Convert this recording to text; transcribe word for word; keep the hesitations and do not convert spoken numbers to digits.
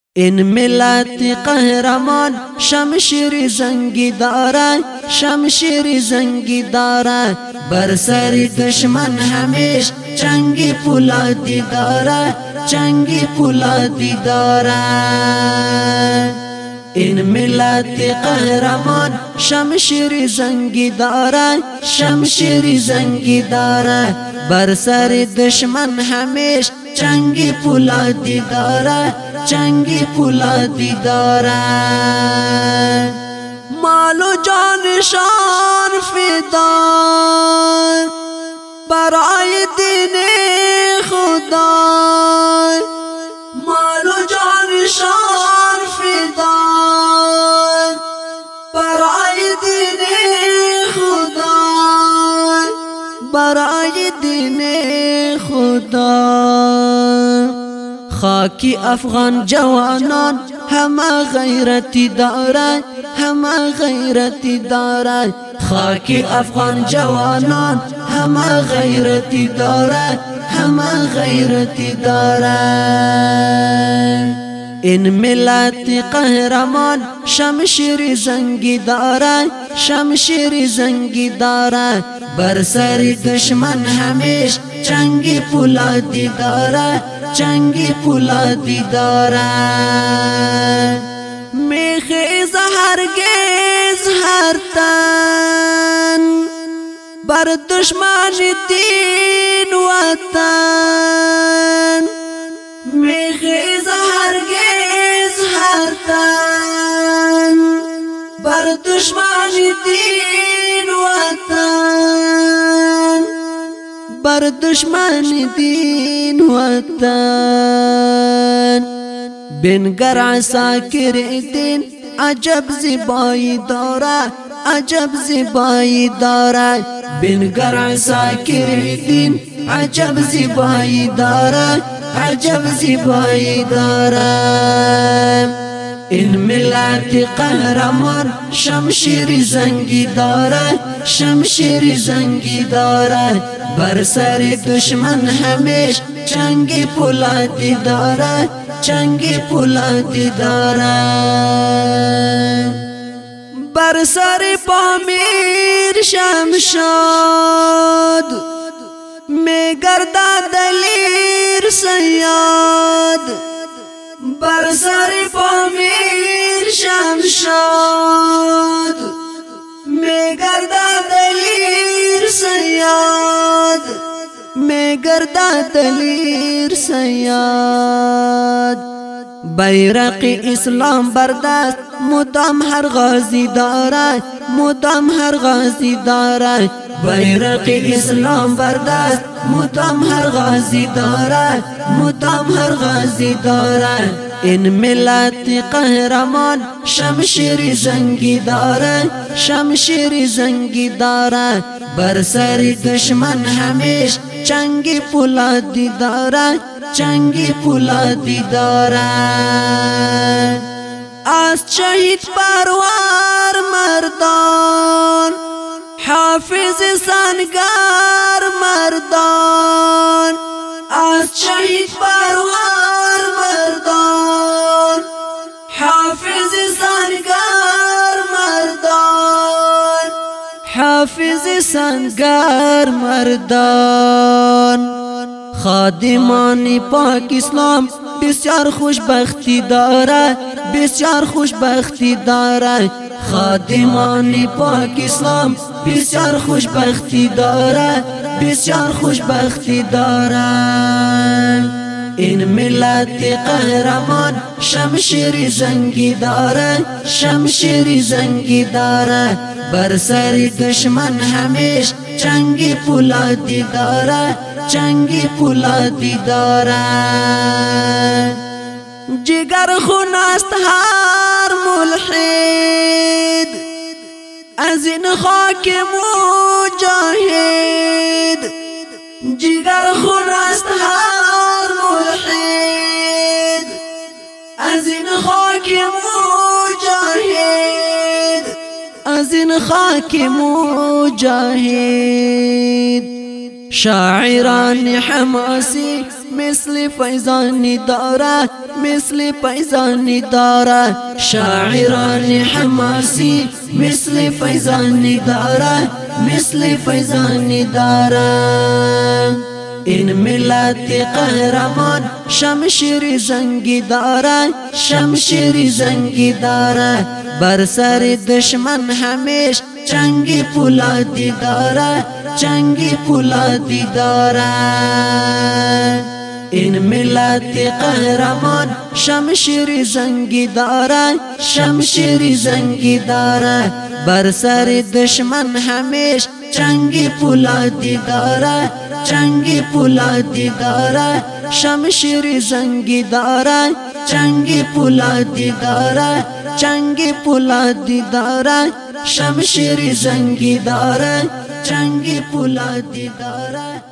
این ملت قهرمان شمشیر زنگی داره، شمشیر زنگی داره، بر سر دشمن همیش جنگی پولادی داره، جنگی پولادی داره. این ملت قهرمان شمشیر زنگی داره، شمشیر زنگی داره، بر سر دشمن همیش جنگی پولادی داره، جنگی پولادی داره. مال و جانشان فدا برای دین خدا، مال و جانشان فدا برای دین خدا، برای دین خدا. خاکی افغان جوانان همه غیرتی دارند، همه غیرتی دارند. خاکی افغان جوانان همه غیرتی دارند، همه غیرتی دارند. این ملت قهرمان شمشیر زنگی دارند، شمشیر زنگی دارند، بر سر دشمن همیش جنگی پولادی داره، جنگی پولادی داره. میخیز هرگز هر تن بر دشمن دین وطن، میخیز هرگز هر تن بر دشمن دین وطن، بر دشمن دین وطن. بنگر عساکر دین عجب زیبایی داره، عجب زیبایی داره. بنگر عساکر دین عجب زیبایی داره، عجب زیبایی داره. این ملت قهرمان شمشیر زنگی داره، شمشیر زنگی داره، بر سر دشمن همیش جنگی پولادی داره، جنگی پولادی داره. بر سر پامیر شمشاد میگردد دلیر صیاد، بر سر پامیر شمشاد میگردد دلیر صیاد، میگردد دلیر صیاد. بیرق اسلام بر دست مدام هر غازی دارد، مدام هر غازی دارد. بیرق اسلام بر دست مدام هر غازی دارد، مدام هر غازی دارد. این ملت قهرمان شمشیر زنگی داره، شمشیر زنگی داره، بر سر دشمن همیش جنگی پولادی داره، جنگی پولادی داره. از شهید پرور مردان حافظ سنگر مردان، از شهید پرور مردان حافظ سنگر مردان، حافظ سنگر مردان. خادمان پاک اسلام بسیار خوشبختی داره، بسیار خوشبختی داره. خادمان پاک اسلام بسیار خوشبختی داره، بسیار خوشبختی داره. این ملت قهرمان شمشیر زنگی داره، شمشیر زنگی داره، بر سر دشمن همیش جنگی پولادی داره، جنگی پولادی داره. جگر خون است هر ملحد از این خاک مجاهد، جگر خون است هر ملحد از این خاک مجاهد، از این خاک مجاهد. شاعران حماسی مثل فیضانی داره مثل فیضانی داره شاعران حماسی مثل فیضانی داره مثل فیضانی داره این ملت قهرمان شمشیر زنگی داره شمشیر زنگی داره بر سر دشمن همیش جنگی پولادی داره جنگی پولادی داره این ملت قهرمان شمشیر زنگی داره شمشیر زنگی داره بر سر دشمن همیش جنگی پولادی داره جنگی پولادی داره شمشیر زنگی داره جنگی پولادی داره جنگی پولادی داره شمشیر زنگی داره جنگی پولادی داره